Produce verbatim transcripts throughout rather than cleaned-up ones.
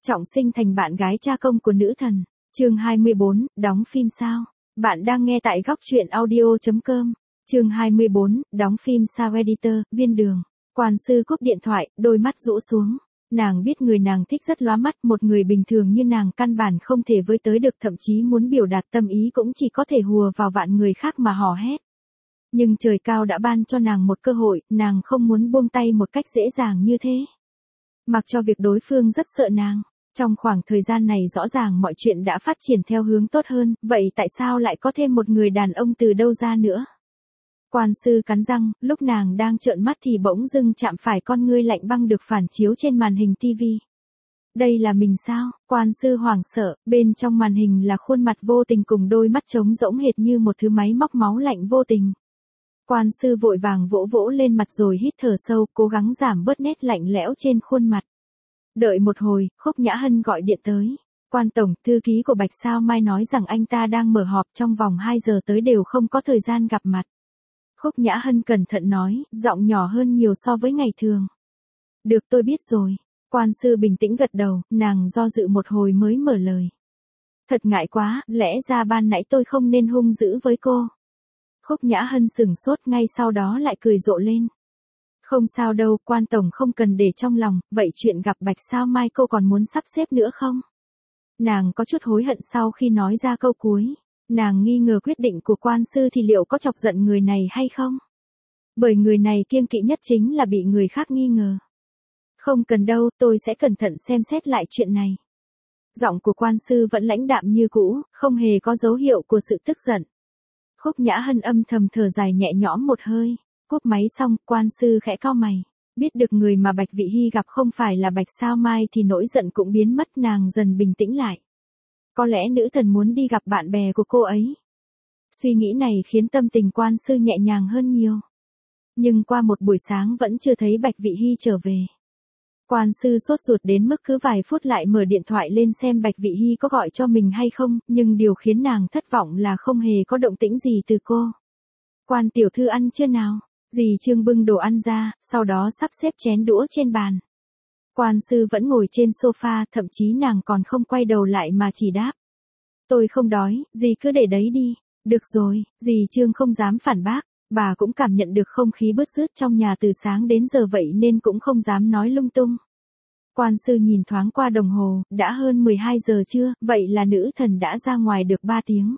Trọng sinh thành bạn gái cha công của nữ thần. Chương hai mươi bốn, đóng phim sao? Bạn đang nghe tại góc truyện audio chấm com. Chương hai mươi bốn, đóng phim sao editor, viên đường. Quan sư cúp điện thoại, đôi mắt rũ xuống. Nàng biết người nàng thích rất lóa mắt, một người bình thường như nàng căn bản không thể với tới được, thậm chí muốn biểu đạt tâm ý cũng chỉ có thể hùa vào vạn người khác mà hò hét. Nhưng trời cao đã ban cho nàng một cơ hội, nàng không muốn buông tay một cách dễ dàng như thế. Mặc cho việc đối phương rất sợ nàng. Trong khoảng thời gian này rõ ràng mọi chuyện đã phát triển theo hướng tốt hơn, vậy tại sao lại có thêm một người đàn ông từ đâu ra nữa? Quan sư cắn răng, lúc nàng đang trợn mắt thì bỗng dưng chạm phải con ngươi lạnh băng được phản chiếu trên màn hình tivi. Đây là mình sao? Quan sư hoảng sợ, bên trong màn hình là khuôn mặt vô tình cùng đôi mắt trống rỗng hệt như một thứ máy móc máu lạnh vô tình. Quan sư vội vàng vỗ vỗ lên mặt rồi hít thở sâu, cố gắng giảm bớt nét lạnh lẽo trên khuôn mặt. Đợi một hồi, Khúc Nhã Hân gọi điện tới. Quan tổng, thư ký của Bạch Sao Mai nói rằng anh ta đang mở họp, trong vòng hai giờ tới đều không có thời gian gặp mặt. Khúc Nhã Hân cẩn thận nói, giọng nhỏ hơn nhiều so với ngày thường. Được, tôi biết rồi. Quan sư bình tĩnh gật đầu, nàng do dự một hồi mới mở lời. Thật ngại quá, lẽ ra ban nãy tôi không nên hung dữ với cô. Khúc Nhã Hân sửng sốt, ngay sau đó lại cười rộ lên. Không sao đâu, quan tổng không cần để trong lòng, vậy chuyện gặp Bạch Sao Mai cô còn muốn sắp xếp nữa không? Nàng có chút hối hận sau khi nói ra câu cuối. Nàng nghi ngờ quyết định của quan sư thì liệu có chọc giận người này hay không? Bởi người này kiêng kỵ nhất chính là bị người khác nghi ngờ. Không cần đâu, tôi sẽ cẩn thận xem xét lại chuyện này. Giọng của quan sư vẫn lãnh đạm như cũ, không hề có dấu hiệu của sự tức giận. Khúc Nhã Hân âm thầm thở dài nhẹ nhõm một hơi. Cúp máy xong, quan sư khẽ cau mày. Biết được người mà Bạch Vị Hy gặp không phải là Bạch Sao Mai thì nỗi giận cũng biến mất, nàng dần bình tĩnh lại. Có lẽ nữ thần muốn đi gặp bạn bè của cô ấy. Suy nghĩ này khiến tâm tình quan sư nhẹ nhàng hơn nhiều. Nhưng qua một buổi sáng vẫn chưa thấy Bạch Vị Hy trở về. Quan sư sốt ruột đến mức cứ vài phút lại mở điện thoại lên xem Bạch Vị Hy có gọi cho mình hay không, nhưng điều khiến nàng thất vọng là không hề có động tĩnh gì từ cô. Quan tiểu thư ăn chưa nào? Dì Trương bưng đồ ăn ra, sau đó sắp xếp chén đũa trên bàn. Quan sư vẫn ngồi trên sofa, thậm chí nàng còn không quay đầu lại mà chỉ đáp. Tôi không đói, dì cứ để đấy đi. Được rồi, dì Trương không dám phản bác, bà cũng cảm nhận được không khí bứt rứt trong nhà từ sáng đến giờ vậy nên cũng không dám nói lung tung. Quan sư nhìn thoáng qua đồng hồ, đã hơn mười hai giờ trưa, vậy là nữ thần đã ra ngoài được ba tiếng.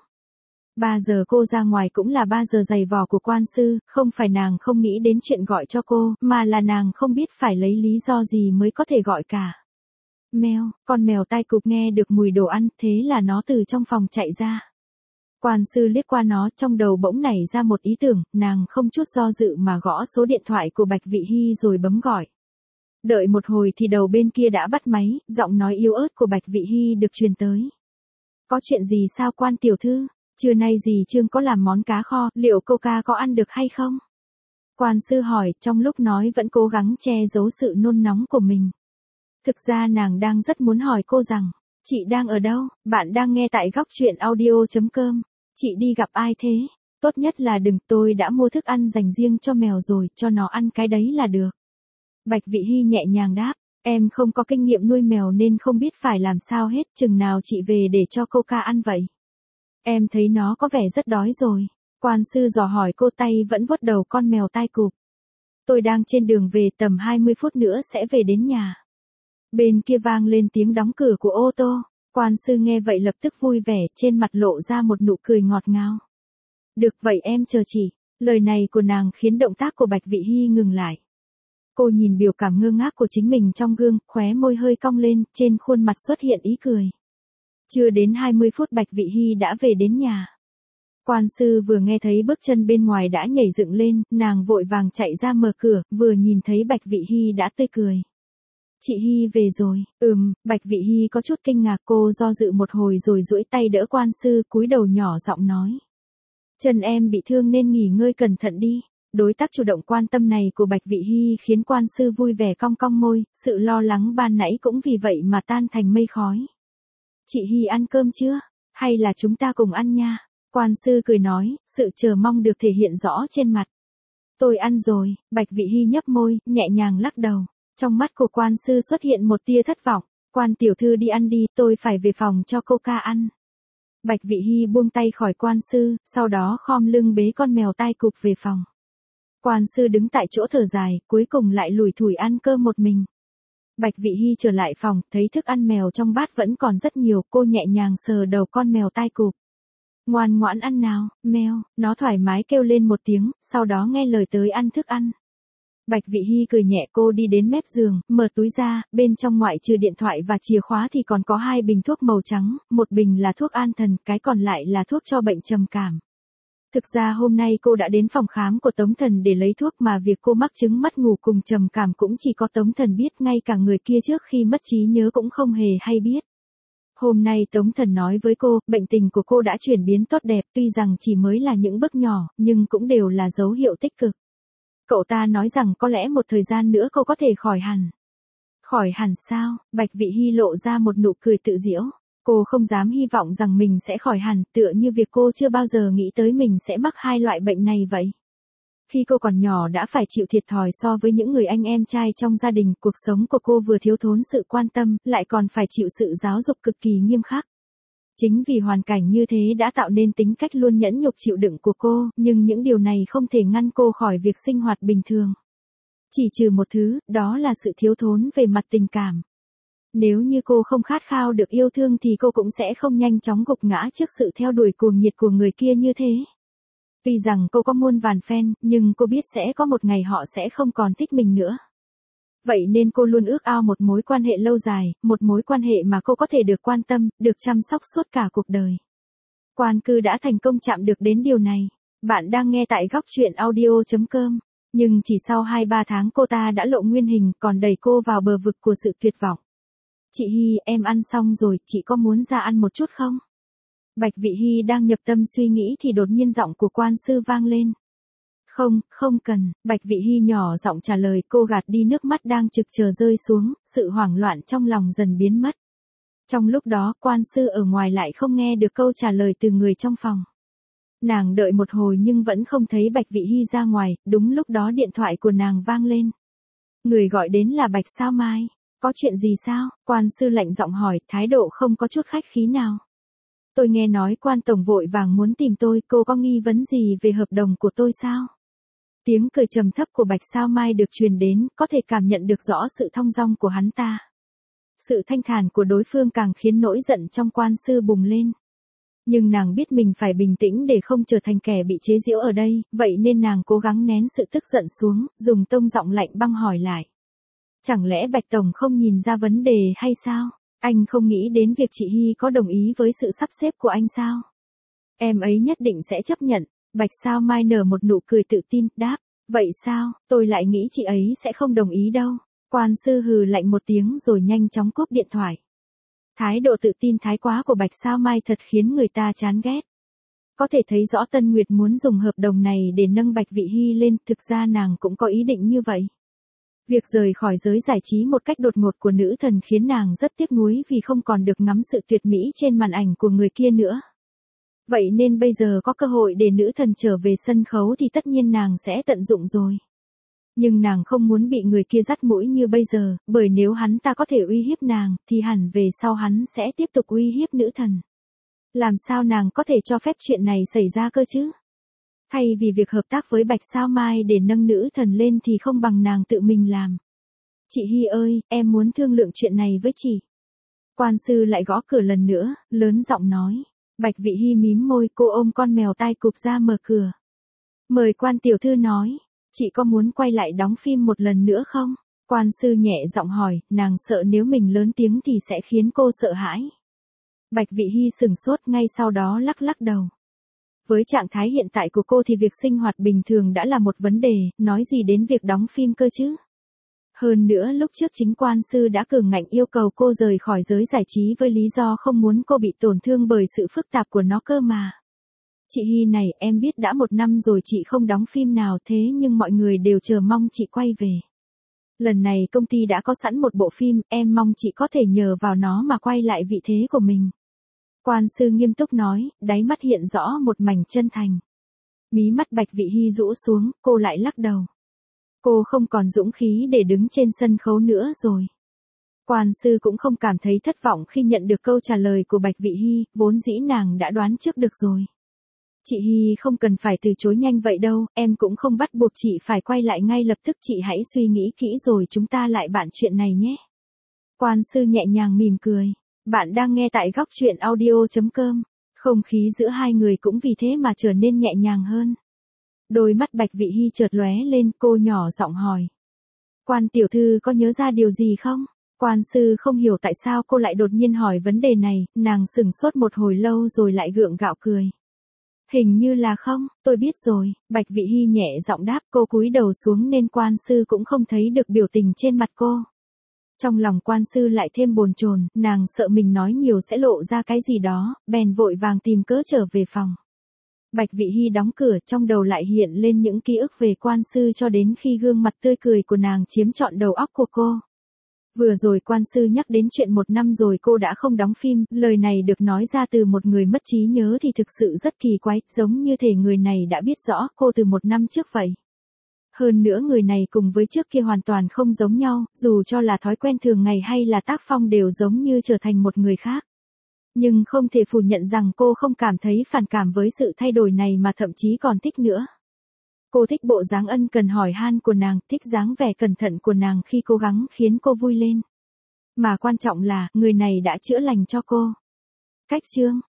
ba giờ cô ra ngoài cũng là ba giờ giày vò của quan sư, không phải nàng không nghĩ đến chuyện gọi cho cô, mà là nàng không biết phải lấy lý do gì mới có thể gọi cả. Mèo, con mèo tai cụp nghe được mùi đồ ăn, thế là nó từ trong phòng chạy ra. Quan sư liếc qua nó, trong đầu bỗng nảy ra một ý tưởng, nàng không chút do dự mà gõ số điện thoại của Bạch Vị Hy rồi bấm gọi. Đợi một hồi thì đầu bên kia đã bắt máy, giọng nói yếu ớt của Bạch Vị Hy được truyền tới. Có chuyện gì sao quan tiểu thư? Trưa nay dì Trương có làm món cá kho, liệu cô ca có ăn được hay không? Quan sư hỏi, trong lúc nói vẫn cố gắng che giấu sự nôn nóng của mình. Thực ra nàng đang rất muốn hỏi cô rằng, chị đang ở đâu? Bạn đang nghe tại góc truyện audio chấm com. Chị đi gặp ai thế? Tốt nhất là đừng, tôi đã mua thức ăn dành riêng cho mèo rồi, cho nó ăn cái đấy là được. Bạch Vị Hy nhẹ nhàng đáp, em không có kinh nghiệm nuôi mèo nên không biết phải làm sao hết, chừng nào chị về để cho cô ca ăn vậy? Em thấy nó có vẻ rất đói rồi. Quan sư dò hỏi cô, tay vẫn vuốt đầu con mèo tai cụp. Tôi đang trên đường về, tầm hai mươi phút nữa sẽ về đến nhà. Bên kia vang lên tiếng đóng cửa của ô tô. Quan sư nghe vậy lập tức vui vẻ, trên mặt lộ ra một nụ cười ngọt ngào. Được vậy em chờ chị. Lời này của nàng khiến động tác của Bạch Vị Hy ngừng lại. Cô nhìn biểu cảm ngơ ngác của chính mình trong gương, khóe môi hơi cong lên, trên khuôn mặt xuất hiện ý cười. Chưa đến hai mươi phút Bạch Vị Hy đã về đến nhà. Quan sư vừa nghe thấy bước chân bên ngoài đã nhảy dựng lên, nàng vội vàng chạy ra mở cửa, vừa nhìn thấy Bạch Vị Hy đã tươi cười. Chị Hy về rồi. Ừm, Bạch Vị Hy có chút kinh ngạc, cô do dự một hồi rồi duỗi tay đỡ quan sư, cúi đầu nhỏ giọng nói. Chân em bị thương nên nghỉ ngơi cẩn thận đi. Đối tác chủ động quan tâm này của Bạch Vị Hy khiến quan sư vui vẻ cong cong môi, sự lo lắng ban nãy cũng vì vậy mà tan thành mây khói. Chị Hy ăn cơm chưa? Hay là chúng ta cùng ăn nha? Quan sư cười nói, sự chờ mong được thể hiện rõ trên mặt. Tôi ăn rồi. Bạch Vị Hy nhấp môi, nhẹ nhàng lắc đầu. Trong mắt của quan sư xuất hiện một tia thất vọng. Quan tiểu thư đi ăn đi, tôi phải về phòng cho cô ca ăn. Bạch Vị Hy buông tay khỏi quan sư, sau đó khom lưng bế con mèo tai cụp về phòng. Quan sư đứng tại chỗ thở dài, cuối cùng lại lủi thủi ăn cơm một mình. Bạch Vị Hy trở lại phòng, thấy thức ăn mèo trong bát vẫn còn rất nhiều, cô nhẹ nhàng sờ đầu con mèo tai cụp. Ngoan ngoãn ăn nào, mèo, nó thoải mái kêu lên một tiếng, sau đó nghe lời tới ăn thức ăn. Bạch Vị Hy cười nhẹ, cô đi đến mép giường, mở túi ra, bên trong ngoại trừ điện thoại và chìa khóa thì còn có hai bình thuốc màu trắng, một bình là thuốc an thần, cái còn lại là thuốc cho bệnh trầm cảm. Thực ra hôm nay cô đã đến phòng khám của Tống Thần để lấy thuốc mà việc cô mắc chứng mất ngủ cùng trầm cảm cũng chỉ có Tống Thần biết, ngay cả người kia trước khi mất trí nhớ cũng không hề hay biết. Hôm nay Tống Thần nói với cô, bệnh tình của cô đã chuyển biến tốt đẹp, tuy rằng chỉ mới là những bước nhỏ, nhưng cũng đều là dấu hiệu tích cực. Cậu ta nói rằng có lẽ một thời gian nữa cô có thể khỏi hẳn. Khỏi hẳn sao? Bạch Vị Hy lộ ra một nụ cười tự giễu. Cô không dám hy vọng rằng mình sẽ khỏi hẳn, tựa như việc cô chưa bao giờ nghĩ tới mình sẽ mắc hai loại bệnh này vậy. Khi cô còn nhỏ đã phải chịu thiệt thòi so với những người anh em trai trong gia đình, cuộc sống của cô vừa thiếu thốn sự quan tâm, lại còn phải chịu sự giáo dục cực kỳ nghiêm khắc. Chính vì hoàn cảnh như thế đã tạo nên tính cách luôn nhẫn nhục chịu đựng của cô, nhưng những điều này không thể ngăn cô khỏi việc sinh hoạt bình thường. Chỉ trừ một thứ, đó là sự thiếu thốn về mặt tình cảm. Nếu như cô không khát khao được yêu thương thì cô cũng sẽ không nhanh chóng gục ngã trước sự theo đuổi cuồng nhiệt của người kia như thế. Tuy rằng cô có muôn vàn fan, nhưng cô biết sẽ có một ngày họ sẽ không còn thích mình nữa. Vậy nên cô luôn ước ao một mối quan hệ lâu dài, một mối quan hệ mà cô có thể được quan tâm, được chăm sóc suốt cả cuộc đời. Quan Cư đã thành công chạm được đến điều này. Bạn đang nghe tại góc truyện audio chấm com. Nhưng chỉ sau hai ba tháng cô ta đã lộ nguyên hình, còn đẩy cô vào bờ vực của sự tuyệt vọng. Chị Hy, em ăn xong rồi, chị có muốn ra ăn một chút không? Bạch Vị Hy đang nhập tâm suy nghĩ thì đột nhiên giọng của quan sư vang lên. Không, không cần, Bạch Vị Hy nhỏ giọng trả lời, cô gạt đi nước mắt đang trực chờ rơi xuống, sự hoảng loạn trong lòng dần biến mất. Trong lúc đó, quan sư ở ngoài lại không nghe được câu trả lời từ người trong phòng. Nàng đợi một hồi nhưng vẫn không thấy Bạch Vị Hy ra ngoài, đúng lúc đó điện thoại của nàng vang lên. Người gọi đến là Bạch Sao Mai. Có chuyện gì sao? Quan sư lạnh giọng hỏi, thái độ không có chút khách khí nào. Tôi nghe nói quan tổng vội vàng muốn tìm tôi, cô có nghi vấn gì về hợp đồng của tôi sao? Tiếng cười trầm thấp của Bạch Sao Mai được truyền đến, có thể cảm nhận được rõ sự thong dong của hắn ta. Sự thanh thản của đối phương càng khiến nỗi giận trong quan sư bùng lên. Nhưng nàng biết mình phải bình tĩnh để không trở thành kẻ bị chế giễu ở đây, vậy nên nàng cố gắng nén sự tức giận xuống, dùng tông giọng lạnh băng hỏi lại. Chẳng lẽ Bạch Tổng không nhìn ra vấn đề hay sao? Anh không nghĩ đến việc chị Hy có đồng ý với sự sắp xếp của anh sao? Em ấy nhất định sẽ chấp nhận. Bạch Sao Mai nở một nụ cười tự tin, đáp. Vậy sao, tôi lại nghĩ chị ấy sẽ không đồng ý đâu. Quan sư hừ lạnh một tiếng rồi nhanh chóng cúp điện thoại. Thái độ tự tin thái quá của Bạch Sao Mai thật khiến người ta chán ghét. Có thể thấy rõ Tân Nguyệt muốn dùng hợp đồng này để nâng Bạch Vị Hy lên, thực ra nàng cũng có ý định như vậy. Việc rời khỏi giới giải trí một cách đột ngột của nữ thần khiến nàng rất tiếc nuối vì không còn được ngắm sự tuyệt mỹ trên màn ảnh của người kia nữa. Vậy nên bây giờ có cơ hội để nữ thần trở về sân khấu thì tất nhiên nàng sẽ tận dụng rồi. Nhưng nàng không muốn bị người kia dắt mũi như bây giờ, bởi nếu hắn ta có thể uy hiếp nàng, thì hẳn về sau hắn sẽ tiếp tục uy hiếp nữ thần. Làm sao nàng có thể cho phép chuyện này xảy ra cơ chứ? Thay vì việc hợp tác với Bạch Sao Mai để nâng nữ thần lên thì không bằng nàng tự mình làm. Chị Hy ơi, em muốn thương lượng chuyện này với chị. Quan sư lại gõ cửa lần nữa, lớn giọng nói. Bạch Vị Hy mím môi, cô ôm con mèo tai cụp ra mở cửa. Mời quan tiểu thư nói, chị có muốn quay lại đóng phim một lần nữa không? Quan sư nhẹ giọng hỏi, nàng sợ nếu mình lớn tiếng thì sẽ khiến cô sợ hãi. Bạch Vị Hy sừng sốt, ngay sau đó lắc lắc đầu. Với trạng thái hiện tại của cô thì việc sinh hoạt bình thường đã là một vấn đề, nói gì đến việc đóng phim cơ chứ? Hơn nữa lúc trước chính quan sư đã cường ngạnh yêu cầu cô rời khỏi giới giải trí với lý do không muốn cô bị tổn thương bởi sự phức tạp của nó cơ mà. Chị Hy này, em biết đã một năm rồi chị không đóng phim nào thế nhưng mọi người đều chờ mong chị quay về. Lần này công ty đã có sẵn một bộ phim, em mong chị có thể nhờ vào nó mà quay lại vị thế của mình. Quan sư nghiêm túc nói, đáy mắt hiện rõ một mảnh chân thành. Mí mắt Bạch Vị Hy rũ xuống, cô lại lắc đầu. Cô không còn dũng khí để đứng trên sân khấu nữa rồi. Quan sư cũng không cảm thấy thất vọng khi nhận được câu trả lời của Bạch Vị Hy, vốn dĩ nàng đã đoán trước được rồi. Chị Hy không cần phải từ chối nhanh vậy đâu, em cũng không bắt buộc chị phải quay lại ngay lập tức, chị hãy suy nghĩ kỹ rồi chúng ta lại bàn chuyện này nhé. Quan sư nhẹ nhàng mỉm cười. Bạn đang nghe tại góc truyện audio chấm com. Không khí giữa hai người cũng vì thế mà trở nên nhẹ nhàng hơn. Đôi mắt Bạch Vị Hy chợt lóe lên, cô nhỏ giọng hỏi. Quan tiểu thư có nhớ ra điều gì không? Quan sư không hiểu tại sao cô lại đột nhiên hỏi vấn đề này, nàng sững sốt một hồi lâu rồi lại gượng gạo cười. Hình như là không, tôi biết rồi, Bạch Vị Hy nhẹ giọng đáp, cô cúi đầu xuống nên quan sư cũng không thấy được biểu tình trên mặt cô. Trong lòng quan sư lại thêm bồn chồn, nàng sợ mình nói nhiều sẽ lộ ra cái gì đó, bèn vội vàng tìm cớ trở về phòng. Bạch Vị Hy đóng cửa, trong đầu lại hiện lên những ký ức về quan sư cho đến khi gương mặt tươi cười của nàng chiếm trọn đầu óc của cô. Vừa rồi quan sư nhắc đến chuyện một năm rồi cô đã không đóng phim, lời này được nói ra từ một người mất trí nhớ thì thực sự rất kỳ quái, giống như thể người này đã biết rõ cô từ một năm trước vậy. Hơn nữa người này cùng với trước kia hoàn toàn không giống nhau, dù cho là thói quen thường ngày hay là tác phong đều giống như trở thành một người khác. Nhưng không thể phủ nhận rằng cô không cảm thấy phản cảm với sự thay đổi này mà thậm chí còn thích nữa. Cô thích bộ dáng ân cần hỏi han của nàng, thích dáng vẻ cẩn thận của nàng khi cố gắng khiến cô vui lên. Mà quan trọng là, người này đã chữa lành cho cô. Cách chương,